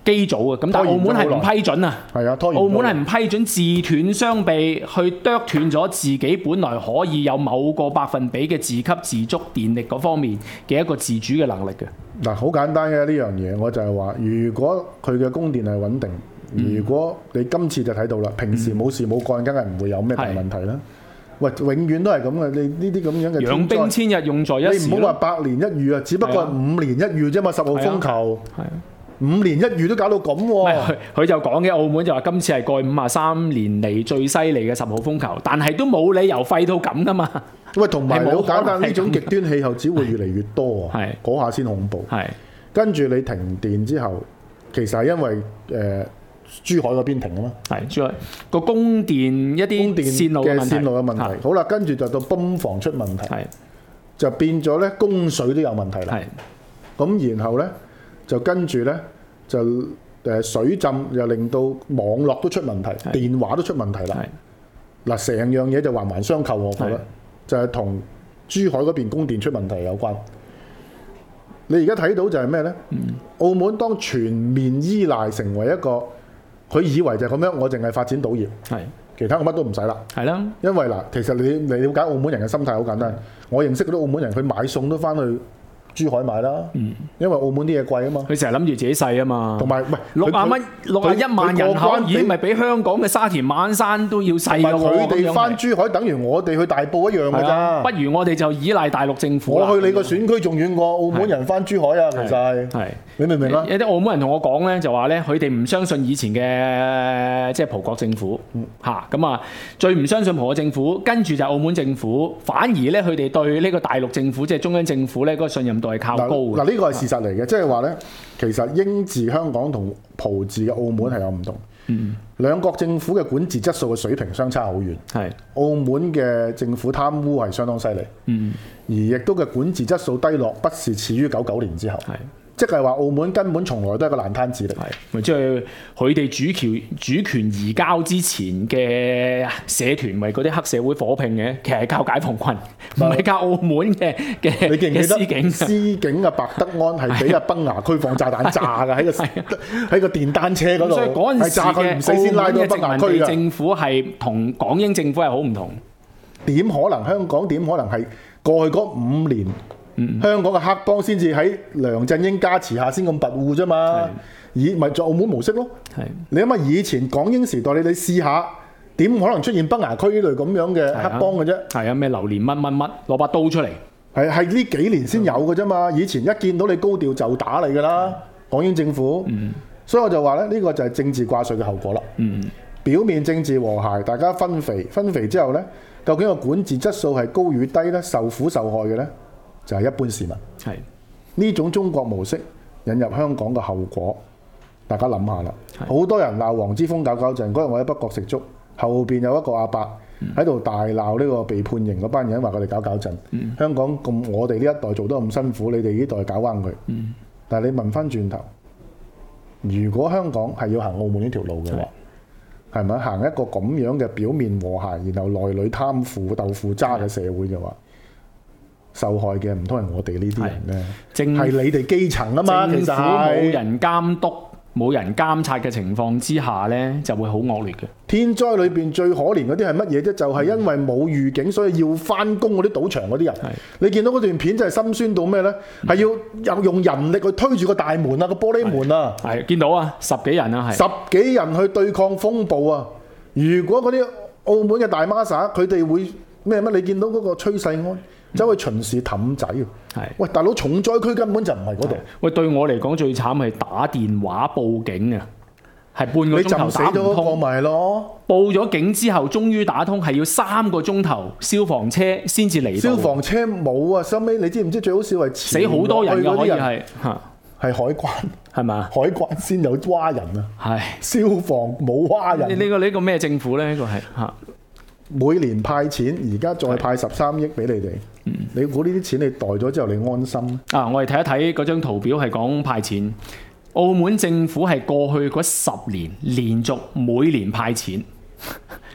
機組啊，咁但係澳門係唔批准啊。 係啊，拖延澳門係唔批准自斷雙臂去剁斷咗自己本來可以有某個百分比嘅自給自足電力嗰方面嘅一個自主嘅能力嘅。 嗱，好簡單嘅呢樣嘢，我就係話，如果佢嘅供電係穩定，嗯、如果你今次就睇到啦，平時冇事冇幹，梗係唔會有咩大問題啦。喂，永遠都係咁嘅，你呢啲咁樣嘅養兵千日用在一時， 你唔好話百年一遇啊，只不過係五年一遇啫嘛，十號風球。係啊。五年一遇都搞到咁喎， 佢佢就講嘅澳門就話今次係過五十三年嚟最犀利嘅十號風球，但係都冇理由廢到咁噶嘛。 喂，同埋好簡單，呢種極端氣候只會越嚟越多啊，嗰下先恐怖。係跟住你停電之後，其實係因為誒、呃、珠海嗰邊停啊嘛。係珠海個供電一啲線路嘅線路嘅問題。好啦，跟住就到泵房出問題，就變咗咧供水都有問題啦。咁然後咧。就跟住咧，就誒水浸又令到網絡都出問題，電話都出問題啦。嗱，成樣嘢就環環相扣，我覺得就係同珠海嗰邊供電出問題有關。你而家睇到就係咩咧？嗯、澳門當全面依賴成為一個，佢以為就係咁樣，我淨係發展賭業，其他我乜都唔使啦。係啦，因為嗱，其實你你了解澳門人嘅心態好簡單，我認識嗰啲澳門人，佢買餸都翻去珠海買啦，嗯、因為澳門啲嘢貴啊嘛。佢成日諗住自己細啊嘛。同埋唔係六啊蚊，六啊一萬人口已經咪比香港嘅沙田馬鞍山都要細咯。 佢哋翻珠海等於我哋去大埔一樣㗎咋、啊。 不如我哋就依賴大陸政府。 我去你個選區仲遠過澳門人翻珠海啊，其實係。你明唔明啊？ 有啲澳門人同我講咧，就話咧，佢哋唔相信以前嘅即係葡國政府嚇，咁、嗯、啊最唔相信葡國政府，跟住就澳門政府，反而咧佢哋對呢個大陸政府即係中央政府咧嗰個信任度係靠高嘅。 嗱呢個係事實嚟嘅，即係話咧，其實英治香港同葡治嘅澳門係有唔同。嗯，兩國政府嘅管治質素嘅水平相差好遠。係澳門嘅政府貪污係相當犀利。嗯，而亦都嘅管治質素低落，不是始於九九年之後。係。即係話澳門根本從來都係個爛攤子嚟， 係即係佢哋主權主權移交之前嘅社團，咪嗰啲黑社會火拼嘅，其實係靠解放軍，唔係靠澳門嘅嘅。 你記唔記得司警？司警啊，白德安係俾阿崩牙區放炸彈炸㗎，喺個喺個電單車嗰度， 所以嗰陣時嘅澳門嘅殖民地政府係同港英政府係好唔同。 點可能香港點可能係過去嗰五年？嗯、香港嘅黑幫先至喺梁振英加持下先咁跋扈啫嘛，以咪做澳門模式咯。你諗下以前港英時代，你你試下點可能出現北牙區呢類咁樣嘅黑幫嘅啫？ 係啊，咩榴蓮乜乜乜攞把刀出嚟， 係係呢幾年先有嘅啫嘛。以前一見到你高調就打你㗎啦，港英政府。嗯、所以我就話咧，呢、呢個就係政治掛帥嘅後果啦。嗯、表面政治和諧，大家分肥，分肥之後咧，究竟個管治質素係高與低咧？受苦受害嘅咧？就係一般市民，係呢種中國模式引入香港嘅後果，大家諗下啦。好多人鬧黃之鋒搞搞震，嗰日我喺北角食粥，後邊有一個阿伯喺度大鬧呢個被判刑嗰班人，話佢哋搞搞震。嗯、香港咁我哋呢一代做得咁辛苦，你哋呢代搞彎佢。嗯、但係你問翻轉頭，如果香港係要行澳門呢條路嘅話，係咪行一個咁樣嘅表面和諧，然後內裏貪腐豆腐渣嘅社會嘅話？受害嘅唔通係我哋呢啲人咩？係你哋基層啊嘛，其實冇人監督、冇人監察嘅情況之下呢，就會好惡劣嘅。 天災裏邊最可憐嗰啲係乜嘢啫？就係、是、因為冇預警，所以要翻工嗰啲賭場嗰啲人。你見到嗰段片真係心酸到咩呢？係要又用人力去推住個大門啊，個玻璃門啊。係見到啊，十幾人啊，係十幾人去對抗風暴啊！如果嗰啲澳門嘅大媽撒，佢哋會咩乜？你見到嗰個崔世安？走去巡視氹仔喎，喂大佬，重災區根本就唔係嗰度。 喂，對我嚟講最慘係打電話報警啊，係半個鐘頭打唔通咪咯。 報咗警之後，終於打通，係要三個鐘頭消防車先至嚟。 消防車冇啊，收尾你知唔知最好笑係死好多人㗎，可以係嚇係海關係嘛？ 海關先有蛙人啊，係消防冇蛙人。 呢、呢個呢、呢個咩政府咧？呢、呢個係嚇。 每年派錢，而家再派十三億俾你哋。嗯、你估呢啲錢你袋咗之後，你安心啊！我哋睇一睇嗰張圖表，係講派錢。澳門政府係過去嗰十年連續每年派錢，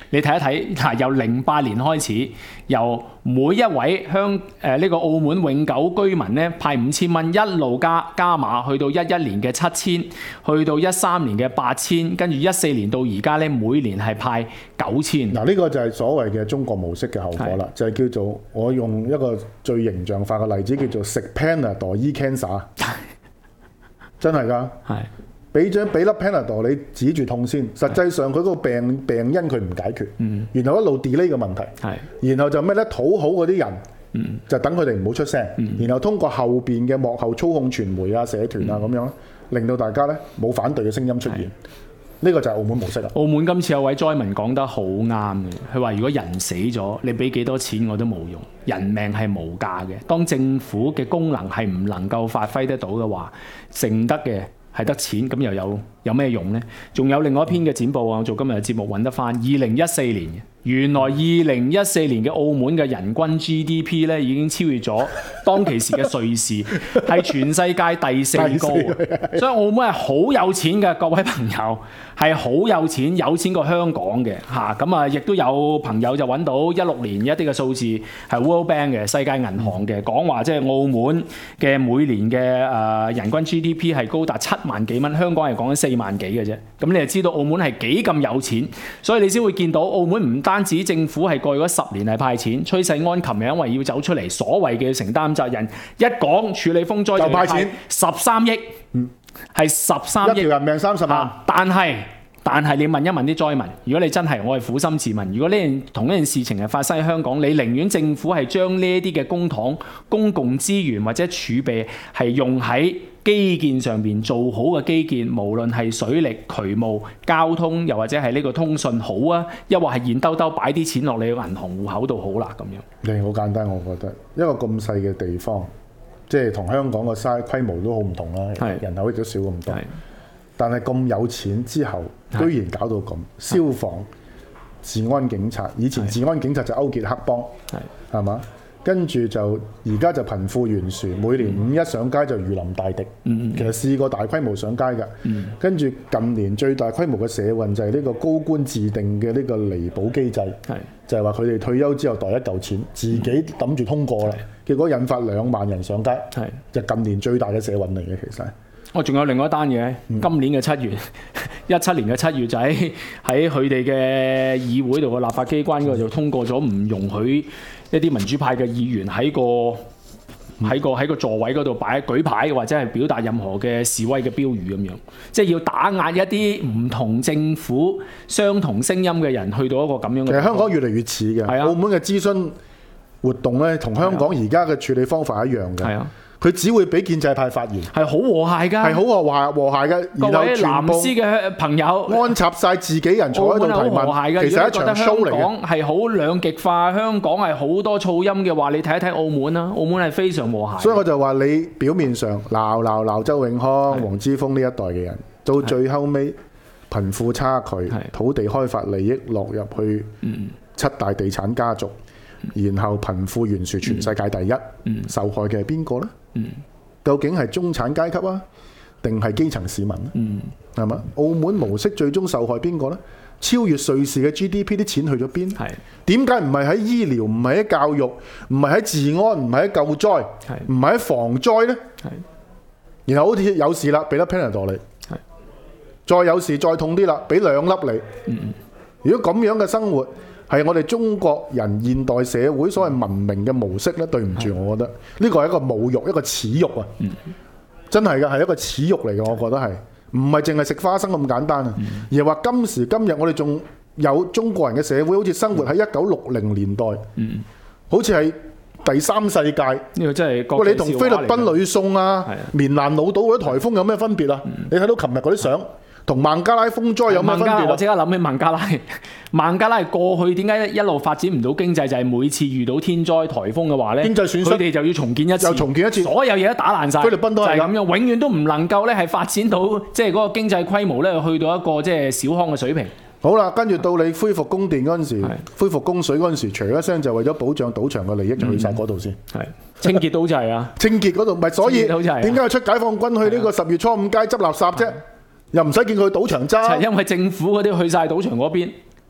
你睇一睇嗱，由零八年開始，由每一位香誒呢個澳門永久居民咧派五千蚊，一路加加碼，去到一一年嘅七千，去到一三年嘅八千，跟住一四年到而家咧，每年係派九千。 嗱，呢個就係所謂嘅中國模式嘅後果啦，就係叫做我用一個最形象化嘅例子，叫做食 Panadol 醫 cancer， 真係㗎。係。俾咗俾粒 Panadol 你止住痛先，實際上佢嗰個病病因佢唔解決，嗯、然後一路 delay 個問題，然後就咩咧討好嗰啲人，嗯、就等佢哋唔好出聲，嗯、然後通過後邊嘅幕後操控傳媒啊、社團啊咁、嗯、樣，令到大家咧冇反對嘅聲音出現。呢個就係澳門模式啦。 澳門今次有位災民講得好啱嘅，佢話如果人死咗，你俾幾多錢我都冇用，人命係無價嘅。當政府嘅功能係唔能夠發揮得到嘅話，剩得嘅係得錢，咁又有有咩用呢？仲有另外一篇嘅剪報啊，我做今日嘅節目揾得翻，二零一四年，原來二零一四年嘅澳門嘅人均 G D P 咧已經超越咗當其時嘅瑞士，係全世界第四高，所以澳門係好有錢嘅，各位朋友係好有錢，有錢過香港嘅嚇。咁啊，亦都有朋友就揾到一六年一啲嘅數字係 World Bank 嘅世界銀行嘅講話，即係澳門嘅每年嘅誒、呃、人均 G D P 係高達七萬幾蚊，香港係講緊四萬幾嘅啫。咁你就知道澳門係幾咁有錢，所以你先會見到澳門唔單止政府係過去嗰十年係派錢，崔世安琴日因為要走出嚟，所謂嘅承擔責任，一講處理風災就派錢十三億，係十三億， 一條人命三十萬。 但係但係你問一問啲災民，如果你真係我係苦心自問，如果呢件同一件事情係發生喺香港，你寧願政府係將呢一啲嘅公帑、公共資源或者儲備係用喺基建上邊做好嘅基建，無論係水力、渠務、交通，又或者係呢個通訊好啊，抑或係現兜兜擺啲錢落你嘅銀行戶口度好啦咁樣。 你好簡單，我覺得一個咁細嘅地方，即係同香港個 size 規模都好唔同啦，人口亦都少咁多。但係咁有錢之後，居然搞到咁，消防、治安警察，以前治安警察就勾結黑幫，係嘛？跟住就而家就貧富懸殊，每年五一上街就如臨大敵。嗯、其實試過大規模上街㗎。嗯、跟住近年最大規模嘅社運就係呢個高官自定嘅呢個彌補機制，就係話佢哋退休之後袋一嚿錢，自己揼住通過啦。結果引發兩萬人上街，就近年最大嘅社運嚟嘅其實。 我仲有另外一單嘢，嗯、今年嘅七月，一七年嘅七月就喺喺佢哋嘅議會度嘅立法機關嗰度就通過咗唔容許一啲民主派嘅議員喺個喺個喺個座位嗰度擺舉牌或者係表達任何嘅示威嘅標語咁樣，即係要打壓一啲唔同政府相同聲音嘅人去到一個咁樣嘅。其實香港越嚟越似嘅，啊、澳門嘅諮詢活動咧，同香港而家嘅處理方法一樣嘅。係啊。佢只會俾建制派發言， 係好和諧㗎， 係好和諧和諧嘅。 各位藍絲嘅朋友安插晒自己人坐喺度提問，其實係一場 show 嚟嘅。 香港係好兩極化，香港係好多噪音嘅話，你睇一睇澳門啦，澳門係非常和諧。 所以我就話你表面上鬧鬧鬧周永康、黃之鋒呢一代嘅人，到最後尾貧富差距、土地開發利益落入去七大地產家族。然後貧富懸殊全世界第一，嗯、受害嘅係邊個呢？嗯、究竟係中產階級啊，定係基層市民呢？係嘛、嗯？澳門模式最終受害邊個呢？超越瑞士嘅 G D P 啲錢去咗邊？點解唔係喺醫療，唔係喺教育，唔係喺治安，唔係喺救災，唔係喺防災呢？然後好似有事啦，俾粒 Panadol 你，再有事再痛啲啦，俾兩粒你。嗯、如果咁樣嘅生活，係我哋中國人現代社會所謂文明嘅模式咧，對唔住，我覺得呢個係一個侮辱，一個恥辱啊！嗯、真係嘅，係一個恥辱嚟嘅，我覺得係，唔係淨係食花生咁簡單啊，嗯、而係話今時今日我哋仲有中國人嘅社會，好似生活喺一九六零年代，嗯、好似係第三世界。呢個真係喂，你同菲律賓呂宋啊、棉蘭老島嗰啲颱風有咩分別啊？嗯、你睇到琴日嗰啲相。同孟加拉風災有乜分別？ 我即刻諗起孟加拉，孟加拉過去點解一路發展唔到經濟？就係、是、每次遇到天災颱風嘅話咧，經濟損失佢哋就要重建一次，又重建一次，所有嘢都打爛晒。菲律賓都係咁樣，永遠都唔能夠咧係發展到即係嗰個經濟規模咧去到一個即係小康嘅水平。 好啦，跟住到你恢復供電嗰陣時，恢復供水嗰陣時，除一聲就為咗保障賭場嘅利益，就去晒嗰度先。係、嗯、清潔都就係啊，清潔嗰度咪所以點解要出解放軍去呢個十月初五街執垃圾啫？又唔使見佢賭場揸， 因為政府嗰啲去晒賭場嗰邊，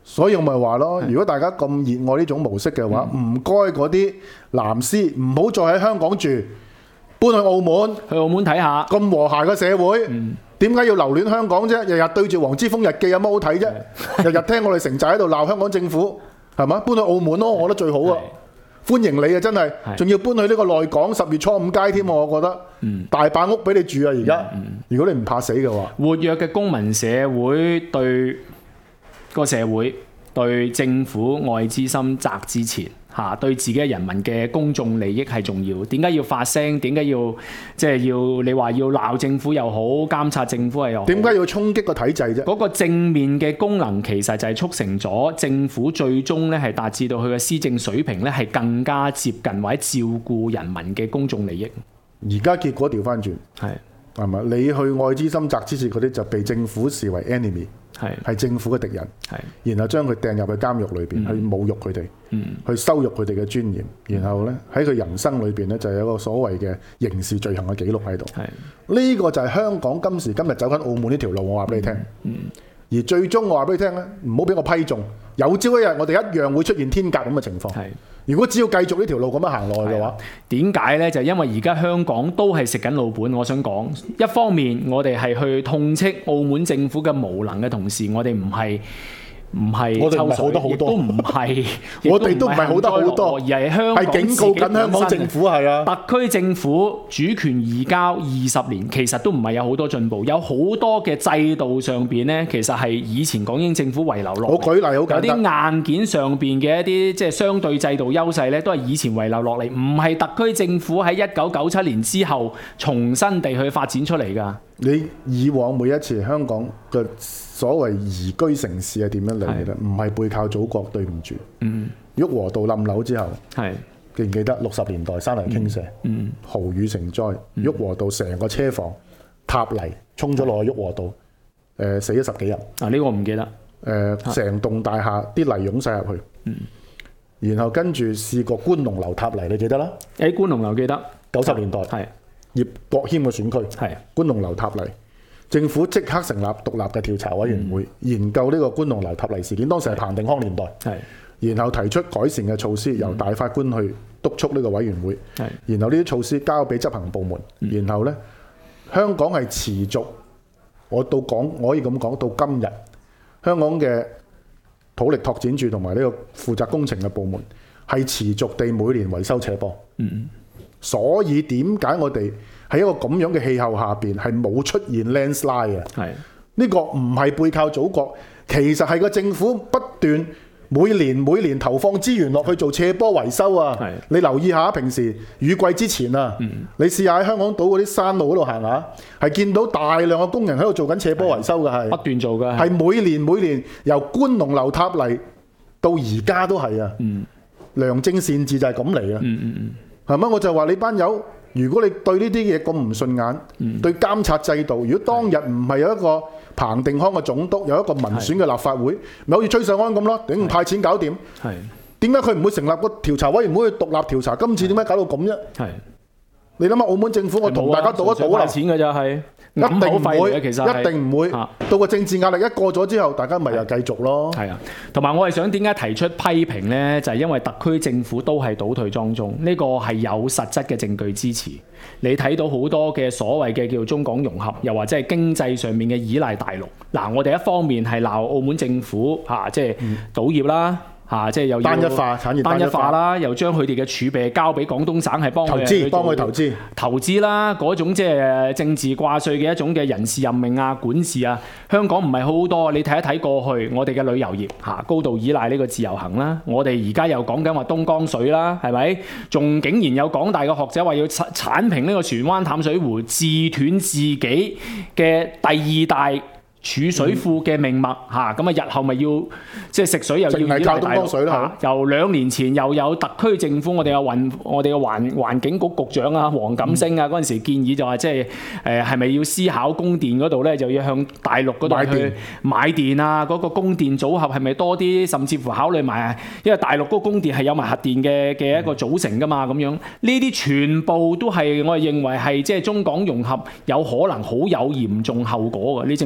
所以我咪話咯，如果大家咁熱愛呢種模式嘅話，唔該嗰啲藍絲唔好再喺香港住，搬去澳門， 去澳門睇下。 咁和諧嘅社會，點解要留戀香港啫？日日對住《黃之鋒日記》有乜好睇啫？日日聽我哋城寨喺度鬧香港政府，係嘛？搬去澳門咯，我覺得最好啊！歡迎你啊，真係，仲要搬去呢個內港十月初五街添，我覺得，嗯、大把屋俾你住啊！而家，嗯嗯、如果你唔怕死嘅話， 活躍嘅公民社會對個社會對政府愛之深責之切嚇，對自己人民嘅公眾利益係重要。點解要發聲？點解要即係要你話要鬧政府又好，監察政府又好？ 點解要衝擊個體制啫？ 嗰個正面嘅功能其實就係促成咗政府最終咧係達至到佢嘅施政水平咧係更加接近或者照顧人民嘅公眾利益。 而家結果調翻轉，係係咪？你去愛之深責之切嗰啲就被政府視為 enemy。係係政府嘅敵人，然後將佢掟入去監獄裏邊，嗯、去侮辱佢哋，嗯、去羞辱佢哋嘅尊嚴，然後咧喺佢人生裏邊咧就有一個所謂嘅刑事罪行嘅記錄喺度。呢個就係香港今時今日走緊澳門呢條路，我話俾你聽。嗯嗯、而最終我話俾你聽咧，唔好俾我批中，有朝一日我哋一樣會出現天鴿咁嘅情況。如果只要繼續呢條路咁樣行落去嘅話，點解呢？就係因為而家香港都係食緊老本。我想講，一方面我哋係去痛斥澳門政府嘅無能嘅同時，我哋唔係唔係我哋唔係好得好多， 都唔係， 我哋都唔係好得好多， 而係香港係警告緊香港政府係啊， 特區政府主權移交二十年，其實都唔係有好多進步，有好多嘅制度上邊呢，其實係以前港英政府遺留落嚟。 我舉例好簡單， 有啲硬件上邊嘅一啲即係相對制度優勢呢，都係以前遺留落嚟，唔係特區政府喺一九九七年之後重新地去發展出嚟㗎。 你以往每一次香港嘅所謂宜居城市係點樣嚟嘅咧？唔係背靠祖國，對唔住。嗯，旭龢道冧樓之後，係記唔記得六十年代山泥傾瀉，嗯，豪雨成災，旭龢道成個車房塌泥衝咗落去旭龢道，誒、呃、死咗十幾人。 啊，呢、這個我唔記得。誒、 呃，成棟大廈啲泥湧晒入去。嗯，然後跟住試過觀龍樓塌泥，你記得啦？ 誒，觀龍樓記得。九十年代係。 葉國謙嘅選區，係觀龍樓塌泥，政府即刻成立獨立嘅調查委員會，嗯、研究呢個觀龍樓塌泥事件。當時係彭定康年代，係然後提出改善嘅措施，由大法官去督促呢個委員會，係然後呢啲措施交俾執行部門，嗯、然後呢，香港係持續，我到講我可以咁講到今日，香港嘅土力拓展處同埋呢個負責工程嘅部門係持續地每年維修斜坡。嗯。所以點解我哋喺一個咁樣嘅氣候下邊係冇出現 landslide 嘅？係呢個唔係背靠祖國，其實係個政府不斷每年每年投放資源落去做斜坡維修啊！你留意下，平時雨季之前啊，嗯、你試下喺香港島嗰啲山路嗰度行下，係見到大量嘅工人喺度做緊斜坡維修嘅，係不斷做嘅，係每年每年由觀龍樓塌泥到而家都係啊！嗯、良政善治就係咁嚟啊！嗯嗯嗯係咪？我就話你班友，如果你對呢啲嘢咁唔順眼，嗯、對監察制度，如果當日唔係有一個彭定康嘅總督，有一個民選嘅立法會，咪好似崔世安咁咯，頂派錢搞掂。係點解佢唔會成立個調查委員會去獨立調查？今次點解搞到咁啫？係你諗下，澳門政府我同大家賭一賭啦，錢嘅咋係。一定唔會，其實一定唔會。啊、到個政治壓力一過咗之後，大家咪又繼續咯。係啊，同埋我係想點解提出批評呢？就係、是、因為特區政府都係倒退當中，呢、這個係有實質嘅證據支持。你睇到好多嘅所謂嘅叫中港融合，又或者係經濟上面嘅依賴大陸。嗱，我哋一方面係鬧澳門政府嚇、啊，即係賭業啦。嚇、啊！即係又要單一化產業單一化啦，又將佢哋嘅儲備交俾廣東省係幫佢投資，幫佢投資投資啦。嗰種即係政治掛帥嘅一種嘅人事任命啊、管治啊，香港唔係好好多。你睇一睇過去，我哋嘅旅遊業嚇、啊、高度依賴呢個自由行啦。我哋而家又講緊話東江水啦，係咪？仲竟然有港大嘅學者話要剷平呢個荃灣淡水湖，自斷自己嘅第二大儲水庫嘅命脈嚇，咁啊日後咪要即係食水又要依賴大陸嚇。由兩年前又有特區政府，我哋嘅運我哋嘅環環境局局長啊黃錦星啊嗰陣時建議就話即係誒係咪要思考供電嗰度咧，就要向大陸嗰度去買電啊，嗰個供電組合係咪多啲，甚至乎考慮埋，因為大陸嗰個供電係有埋核電嘅嘅一個組成噶嘛，咁樣呢啲全部都係我哋認為係即係中港融合有可能好有嚴重後果嘅。你淨係睇自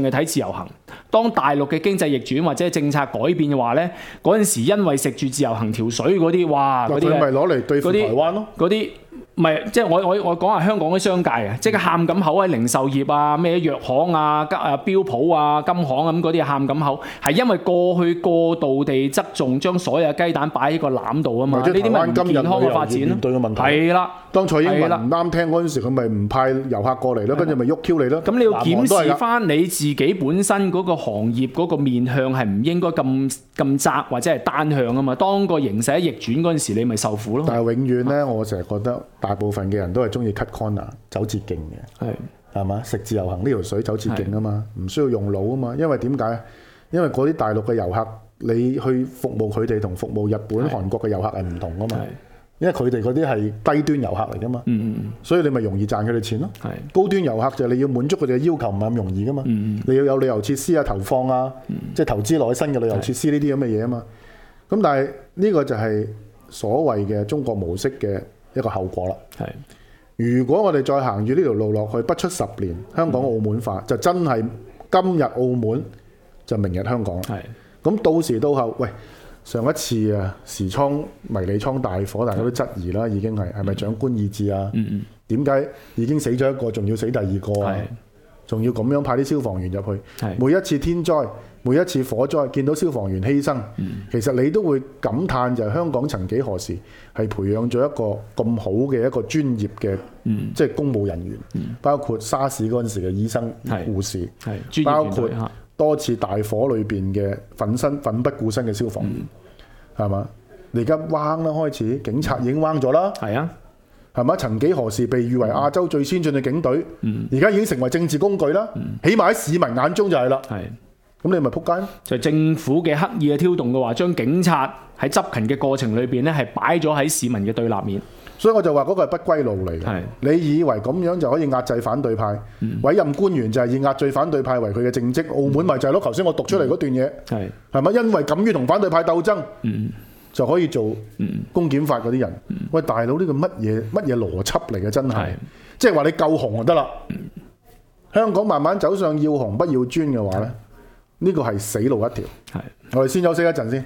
由行。當大陸嘅經濟逆轉或者政策改變嘅話咧，嗰陣時因為食住自由行條水嗰啲，哇嗰啲佢咪攞嚟對付台灣咯？ 嗰啲唔係即係我我我講下香港嘅商界啊，即係喊咁口喺零售業啊、咩藥行啊、吉啊標普啊、金行咁嗰啲喊咁口，係因為過去過度地側重將所有雞蛋擺喺個籃度啊嘛，呢啲咪唔健康嘅發展咯。 對嘅問題係啦， 當蔡英文唔啱聽嗰陣時，佢咪唔派遊客過嚟咯，跟住咪喐 Q 你咯。 咁你要檢視翻你自己本身嗰個行業嗰個面向係唔應該咁咁窄或者係單向啊嘛。當個形勢逆轉嗰陣時，你咪受苦咯。 但係永遠咧，我成日覺得大部分嘅人都係中意 cut corner 走捷徑嘅，係係嘛？食自由行呢條水走捷徑啊嘛，唔需要用腦啊嘛。因為點解？因為嗰啲大陸嘅遊客，你去服務佢哋同服務日本、韓國嘅遊客係唔同噶嘛。因為佢哋嗰啲係低端遊客嚟噶嘛，嗯嗯所以你咪容易賺佢哋錢咯。高端遊客就係你要滿足佢哋嘅要求，唔係咁容易噶嘛。嗯嗯你要有旅遊設施啊、投放啊，嗯、即係投資落去新嘅旅遊設施呢啲咁嘅嘢啊嘛。咁但係呢個就係所謂嘅中國模式嘅一個後果啦。係，如果我哋再行住呢條路落去，不出十年，香港澳門化、嗯、就真係今日澳門就明日香港啦。係，咁到時到後，喂。上一次啊，時倉迷你倉大火，大家都質疑啦，已經係係咪長官意志啊？點解、嗯嗯、已經死咗一個，仲要死第二個啊？仲要咁樣派啲消防員入去？每一次天災，每一次火災，見到消防員犧牲，嗯、其實你都會感嘆就係香港曾幾何時係培養咗一個咁好嘅一個專業嘅，嗯、即係公務人員，嗯、包括沙士嗰陣時嘅醫生、護士，包括多次大火裏邊嘅奮身奮不顧身嘅消防員，係嘛、嗯？你而家彎啦，開始警察已經彎咗啦，係啊，係嘛？曾幾何時被譽為亞洲最先進嘅警隊，而家、嗯、已經成為政治工具啦。嗯、起碼喺市民眼中就係啦。係，咁你咪撲街咯？就政府嘅刻意嘅挑動嘅話，將警察喺執勤嘅過程裏邊咧，係擺咗喺市民嘅對立面。所以我就話嗰個係不歸路嚟嘅。你以為咁樣就可以壓制反對派？嗯、委任官員就係以壓制反對派為佢嘅政績。澳門咪就係咯，頭先我讀出嚟嗰段嘢，係係咪？因為敢於同反對派鬥爭，嗯、就可以做公檢法嗰啲人。嗯、喂，大佬呢個乜嘢乜嘢邏輯嚟嘅？真係，即係話你夠紅就得啦。嗯、香港慢慢走上要紅不要專嘅話咧，呢個係死路一條。係，我哋先休息一陣先。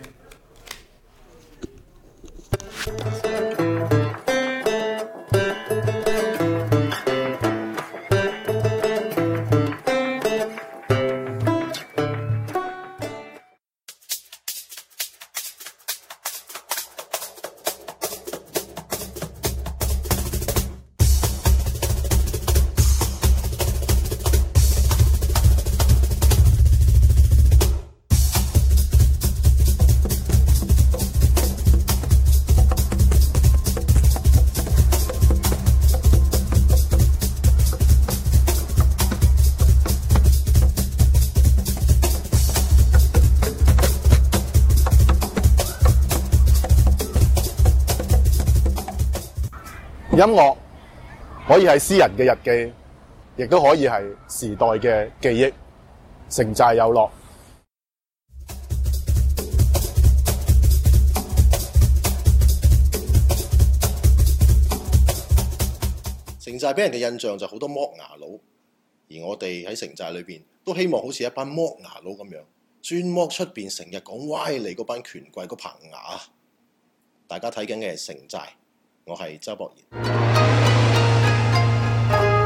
音樂可以係詩人嘅日記，亦都可以係時代嘅記憶。城寨有樂， 城寨俾人嘅印象就好多剝牙佬，而我哋喺城寨裏邊都希望好似一班剝牙佬咁樣，專剝出邊成日講歪理嗰班權貴嗰棚牙。大家睇緊嘅係城寨。我係周博賢。